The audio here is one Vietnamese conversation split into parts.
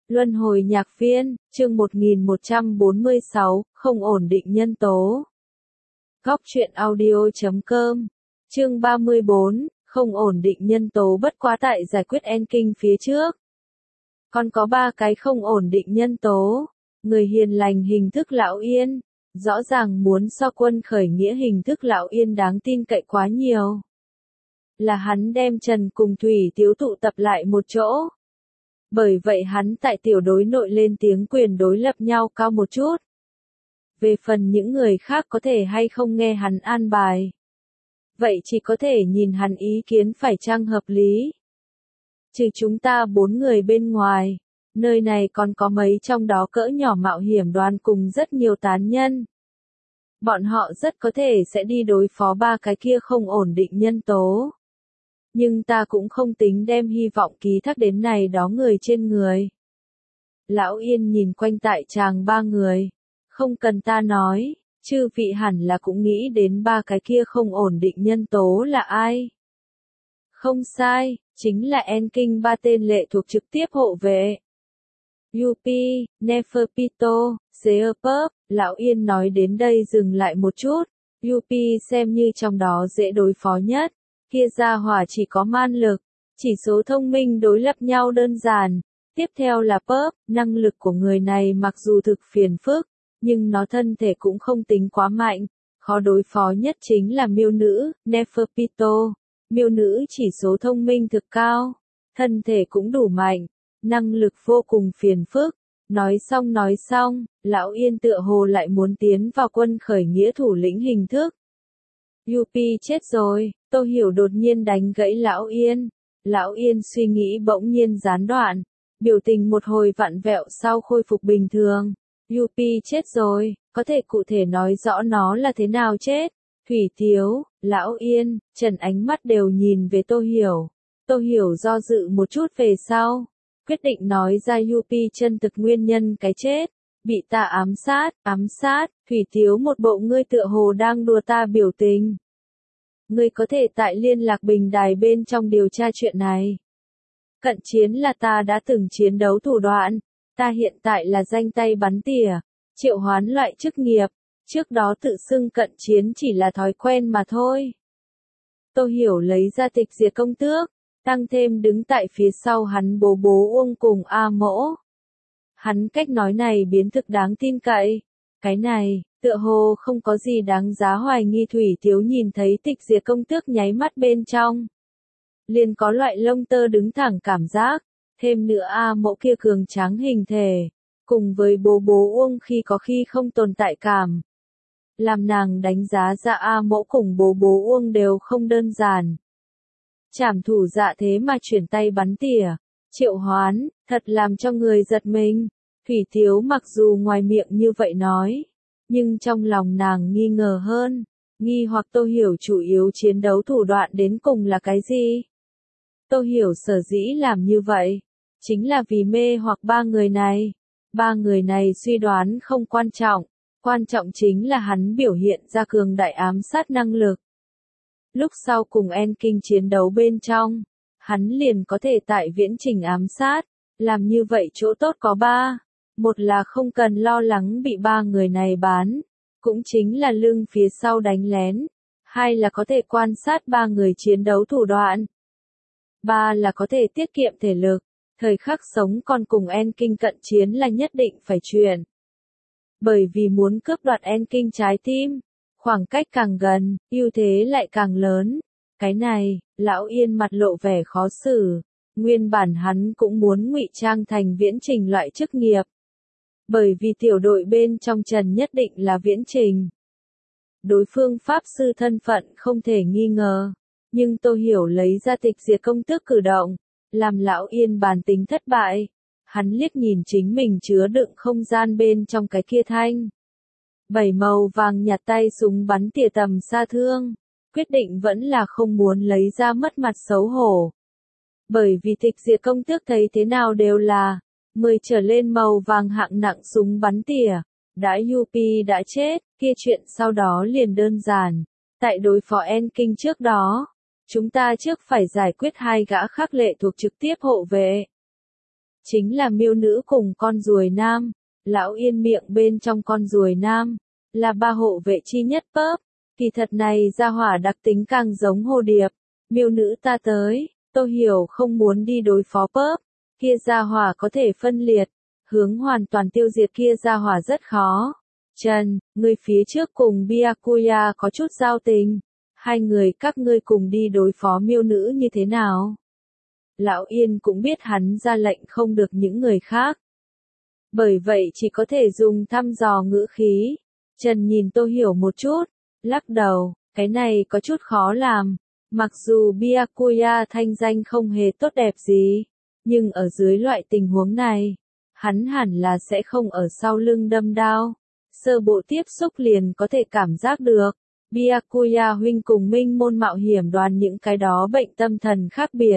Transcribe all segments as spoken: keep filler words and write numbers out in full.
Luân hồi nhạc viên, chương một nghìn một trăm bốn mươi sáu, không ổn định nhân tố. Góc truyện audio chấm com, chương ba mươi bốn, không ổn định nhân tố bất quá tại giải quyết Enking phía trước. Còn có ba cái không ổn định nhân tố. Người hiền lành hình thức Lão Yên, rõ ràng muốn so quân khởi nghĩa hình thức Lão Yên đáng tin cậy quá nhiều. Là hắn đem Trần cùng Thủy Tiếu tụ tập lại một chỗ. Bởi vậy hắn tại tiểu đối nội lên tiếng quyền đối lập nhau cao một chút. Về phần những người khác có thể hay không nghe hắn an bài. Vậy chỉ có thể nhìn hắn ý kiến phải chăng hợp lý. Trừ chúng ta bốn người bên ngoài, nơi này còn có mấy trong đó cỡ nhỏ mạo hiểm đoàn cùng rất nhiều tán nhân. Bọn họ rất có thể sẽ đi đối phó ba cái kia không ổn định nhân tố. Nhưng ta cũng không tính đem hy vọng ký thác đến này đó người trên người. Lão Yên nhìn quanh tại chàng ba người. Không cần ta nói, chư vị hẳn là cũng nghĩ đến ba cái kia không ổn định nhân tố là ai. Không sai, chính là Enking ba tên lệ thuộc trực tiếp hộ vệ. Yupi, Neferpito, Seerpup, Lão Yên nói đến đây dừng lại một chút. Yupi xem như trong đó dễ đối phó nhất. Kia gia hỏa chỉ có man lực, chỉ số thông minh đối lập nhau đơn giản. Tiếp theo là Pup, năng lực của người này mặc dù thực phiền phức, nhưng nó thân thể cũng không tính quá mạnh. Khó đối phó nhất chính là miêu nữ, Neferpito. Miêu nữ chỉ số thông minh thực cao, thân thể cũng đủ mạnh, năng lực vô cùng phiền phức. Nói xong nói xong, Lão Yên tựa hồ lại muốn tiến vào quân khởi nghĩa thủ lĩnh hình thức. Yupi chết rồi, Tô Hiểu đột nhiên đánh gãy Lão Yên. Lão Yên suy nghĩ bỗng nhiên gián đoạn, biểu tình một hồi vặn vẹo sau khôi phục bình thường. Yupi chết rồi, có thể cụ thể nói rõ nó là thế nào chết? Thủy Tiếu, Lão Yên, Trần ánh mắt đều nhìn về Tô Hiểu. Tô Hiểu do dự một chút về sau, quyết định nói ra Yupi chân thực nguyên nhân cái chết. Bị ta ám sát, ám sát, Thủy Tiếu một bộ ngươi tựa hồ đang đùa ta biểu tình. Ngươi có thể tại liên lạc bình đài bên trong điều tra chuyện này. Cận chiến là ta đã từng chiến đấu thủ đoạn, ta hiện tại là danh tay bắn tỉa, triệu hoán loại chức nghiệp, trước đó tự xưng cận chiến chỉ là thói quen mà thôi. Tô Hiểu lấy ra tịch diệt công tước, tăng thêm đứng tại phía sau hắn bố bố Uông cùng A Mỗ. Hắn cách nói này biến thực đáng tin cậy. Cái này, tựa hồ không có gì đáng giá hoài nghi. Thủy Tiếu nhìn thấy tịch diệt công tước nháy mắt bên trong. Liền có loại lông tơ đứng thẳng cảm giác, thêm nữa A Mỗ kia cường tráng hình thể, cùng với bố bố Uông khi có khi không tồn tại cảm. Làm nàng đánh giá ra A Mỗ cùng bố bố Uông đều không đơn giản. Trảm thủ dạ thế mà chuyển tay bắn tỉa, triệu hoán, thật làm cho người giật mình. Thủy Tiếu mặc dù ngoài miệng như vậy nói, nhưng trong lòng nàng nghi ngờ hơn, nghi hoặc Tô Hiểu chủ yếu chiến đấu thủ đoạn đến cùng là cái gì. Tô Hiểu sở dĩ làm như vậy, chính là vì mê hoặc ba người này. Ba người này suy đoán không quan trọng, quan trọng chính là hắn biểu hiện ra cường đại ám sát năng lực. Lúc sau cùng Enking chiến đấu bên trong, hắn liền có thể tại viễn trình ám sát, làm như vậy chỗ tốt có ba. Một là không cần lo lắng bị ba người này bán, cũng chính là lưng phía sau đánh lén. Hai là có thể quan sát ba người chiến đấu thủ đoạn. Ba là có thể tiết kiệm thể lực, thời khắc sống còn cùng Enking cận chiến là nhất định phải chuyển. Bởi vì muốn cướp đoạt Enking trái tim, khoảng cách càng gần, ưu thế lại càng lớn. Cái này, Lão Yên mặt lộ vẻ khó xử. Nguyên bản hắn cũng muốn ngụy trang thành viễn trình loại chức nghiệp. Bởi vì tiểu đội bên trong Trần nhất định là viễn trình. Đối phương pháp sư thân phận không thể nghi ngờ. Nhưng Tô Hiểu lấy ra tịch diệt công tước cử động, làm Lão Yên bàn tính thất bại. Hắn liếc nhìn chính mình chứa đựng không gian bên trong cái kia thanh. Bảy màu vàng nhạt tay súng bắn tỉa tầm xa thương. Quyết định vẫn là không muốn lấy ra mất mặt xấu hổ. Bởi vì tịch diệt công tước thấy thế nào đều là mười trở lên màu vàng hạng nặng súng bắn tỉa. Đã Yupi đã chết, kia chuyện sau đó liền đơn giản. Tại đối phó Enking trước đó, chúng ta trước phải giải quyết hai gã khác lệ thuộc trực tiếp hộ vệ. chính là miêu nữ cùng con ruồi nam. Lão Yên miệng bên trong con ruồi nam, là ba hộ vệ chi nhất Pớp. Kỳ thật này gia hỏa đặc tính càng giống hồ điệp. Miêu nữ ta tới, Tô Hiểu không muốn đi đối phó Pớp. Kia gia hỏa có thể phân liệt, hướng hoàn toàn tiêu diệt kia gia hỏa rất khó. Trần, người phía trước cùng Byakuya có chút giao tình. Hai người các ngươi cùng đi đối phó miêu nữ như thế nào? Lão Yên cũng biết hắn ra lệnh không được những người khác. Bởi vậy chỉ có thể dùng thăm dò ngữ khí. Trần nhìn Tô Hiểu một chút, lắc đầu, cái này có chút khó làm. Mặc dù Byakuya thanh danh không hề tốt đẹp gì, nhưng ở dưới loại tình huống này, hắn hẳn là sẽ không ở sau lưng đâm đao. Sơ bộ tiếp xúc liền có thể cảm giác được. Byakuya huynh cùng Minh Môn mạo hiểm đoàn những cái đó bệnh tâm thần khác biệt.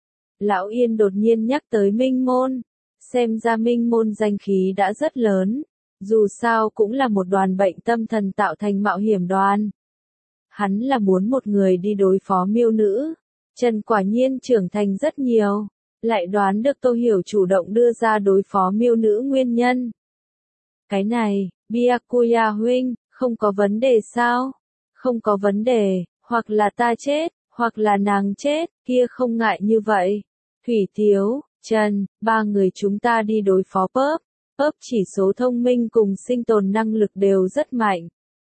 Lão Yên đột nhiên nhắc tới Minh Môn. Xem ra Minh Môn danh khí đã rất lớn. Dù sao cũng là một đoàn bệnh tâm thần tạo thành mạo hiểm đoàn. Hắn là muốn một người đi đối phó miêu nữ. Trần quả nhiên trưởng thành rất nhiều. Lại đoán được Tô Hiểu chủ động đưa ra đối phó miêu nữ nguyên nhân. Cái này, Byakuya huynh, không có vấn đề sao? Không có vấn đề, hoặc là ta chết, hoặc là nàng chết, kia không ngại như vậy. Thủy Tiếu, Trần, ba người chúng ta đi đối phó Pớp. Pớp chỉ số thông minh cùng sinh tồn năng lực đều rất mạnh.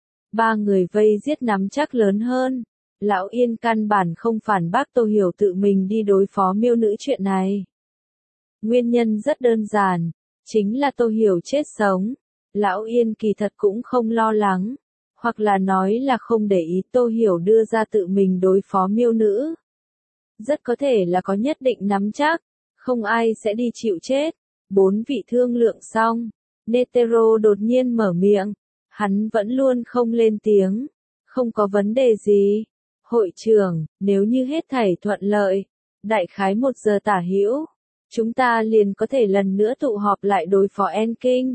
Ba người vây giết nắm chắc lớn hơn. Lão Yên căn bản không phản bác Tô Hiểu tự mình đi đối phó miêu nữ chuyện này. Nguyên nhân rất đơn giản, chính là Tô Hiểu chết sống. Lão Yên kỳ thật cũng không lo lắng, hoặc là nói là không để ý Tô Hiểu đưa ra tự mình đối phó miêu nữ. Rất có thể là có nhất định nắm chắc, không ai sẽ đi chịu chết. Bốn vị thương lượng xong, Netero đột nhiên mở miệng, hắn vẫn luôn không lên tiếng, không có vấn đề gì. Hội trưởng, nếu như hết thảy thuận lợi, đại khái một giờ tả hữu, chúng ta liền có thể lần nữa tụ họp lại đối phó Enking.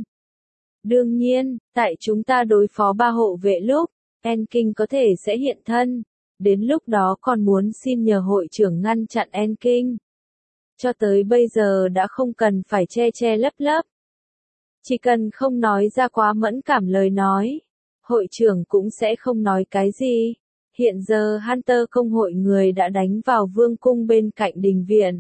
Đương nhiên, tại chúng ta đối phó ba hộ vệ lúc, Enking có thể sẽ hiện thân, đến lúc đó còn muốn xin nhờ hội trưởng ngăn chặn Enking. Cho tới bây giờ đã không cần phải che che lấp lấp. Chỉ cần không nói ra quá mẫn cảm lời nói, hội trưởng cũng sẽ không nói cái gì. Hiện giờ Hunter công hội người đã đánh vào vương cung bên cạnh đình viện.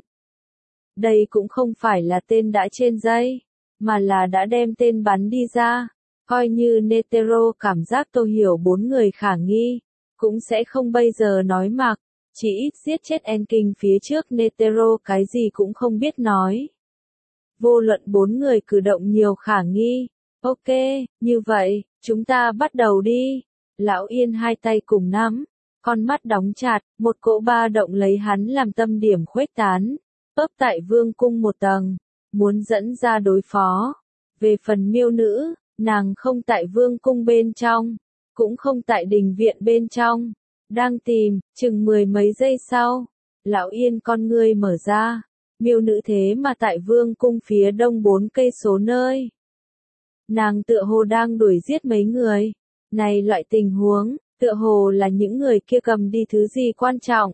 Đây cũng không phải là tên đã trên dây, mà là đã đem tên bắn đi ra. Coi như Netero cảm giác Tô Hiểu bốn người khả nghi, cũng sẽ không bây giờ nói mặc. Chỉ ít giết chết Enking phía trước Netero cái gì cũng không biết nói. Vô luận bốn người cử động nhiều khả nghi. Ok, như vậy, chúng ta bắt đầu đi. Lão Yên hai tay cùng nắm, con mắt đóng chặt, một cỗ ba động lấy hắn làm tâm điểm khuếch tán. Pớp tại vương cung một tầng, muốn dẫn ra đối phó. Về phần miêu nữ, nàng không tại vương cung bên trong, cũng không tại đình viện bên trong. Đang tìm, chừng mười mấy giây sau, Lão Yên con ngươi mở ra, miêu nữ thế mà tại vương cung phía đông bốn cây số nơi. Nàng tựa hồ đang đuổi giết mấy người, này loại tình huống, tựa hồ là những người kia cầm đi thứ gì quan trọng.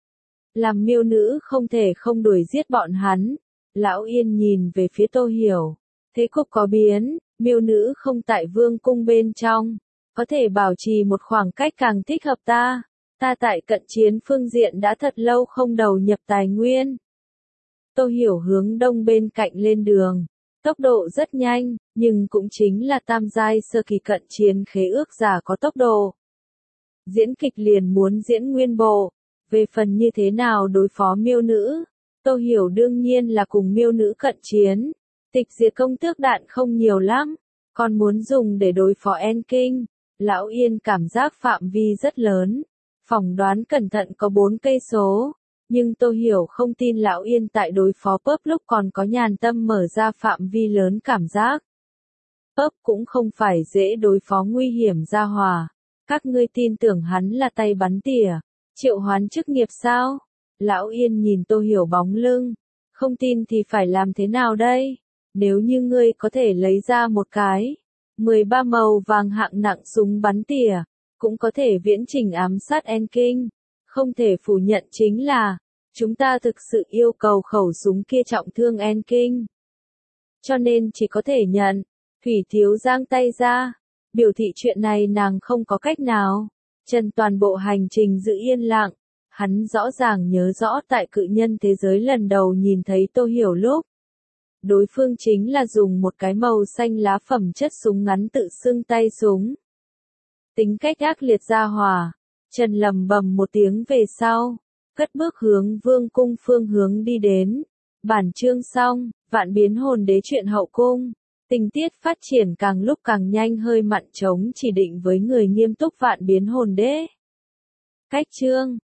Làm miêu nữ không thể không đuổi giết bọn hắn. Lão Yên nhìn về phía Tô Hiểu, thế cục có biến, miêu nữ không tại vương cung bên trong. Có thể bảo trì một khoảng cách càng thích hợp ta. Ta tại cận chiến phương diện đã thật lâu không đầu nhập tài nguyên. Tô Hiểu hướng đông bên cạnh lên đường. Tốc độ rất nhanh, nhưng cũng chính là tam giai sơ kỳ cận chiến khế ước giả có tốc độ. Diễn kịch liền muốn diễn nguyên bộ. Về phần như thế nào đối phó miêu nữ, Tô Hiểu đương nhiên là cùng miêu nữ cận chiến. Tịch diệt công tước đạn không nhiều lắm, còn muốn dùng để đối phó Enking. Lão Yên cảm giác phạm vi rất lớn, phỏng đoán cẩn thận có bốn cây số, nhưng Tô Hiểu không tin Lão Yên tại đối phó Pớp lúc còn có nhàn tâm mở ra phạm vi lớn cảm giác. Pớp cũng không phải dễ đối phó nguy hiểm ra hòa, các ngươi tin tưởng hắn là tay bắn tỉa, triệu hoán chức nghiệp sao? Lão Yên nhìn Tô Hiểu bóng lưng, không tin thì phải làm thế nào đây? Nếu như ngươi có thể lấy ra một cái mười ba màu vàng hạng nặng súng bắn tỉa, cũng có thể viễn trình ám sát Enking. Không thể phủ nhận chính là, Chúng ta thực sự yêu cầu khẩu súng kia trọng thương En Kinh. Cho nên chỉ có thể nhận. Thủy Thiếu giang tay ra. Biểu thị chuyện này nàng không có cách nào. Trần toàn bộ hành trình giữ yên lặng. Hắn rõ ràng nhớ rõ tại cự nhân thế giới lần đầu nhìn thấy Tô Hiểu lúc. Đối phương chính là dùng một cái màu xanh lá phẩm chất súng ngắn tự xưng tay súng. Tính cách ác liệt ra hỏa. Trần lầm bầm một tiếng về sau. Cất bước hướng vương cung phương hướng đi đến. Bản chương xong, vạn biến hồn đế chuyện hậu cung. Tình tiết phát triển càng lúc càng nhanh hơi mặn trống chỉ định với người nghiêm túc vạn biến hồn đế. Cách chương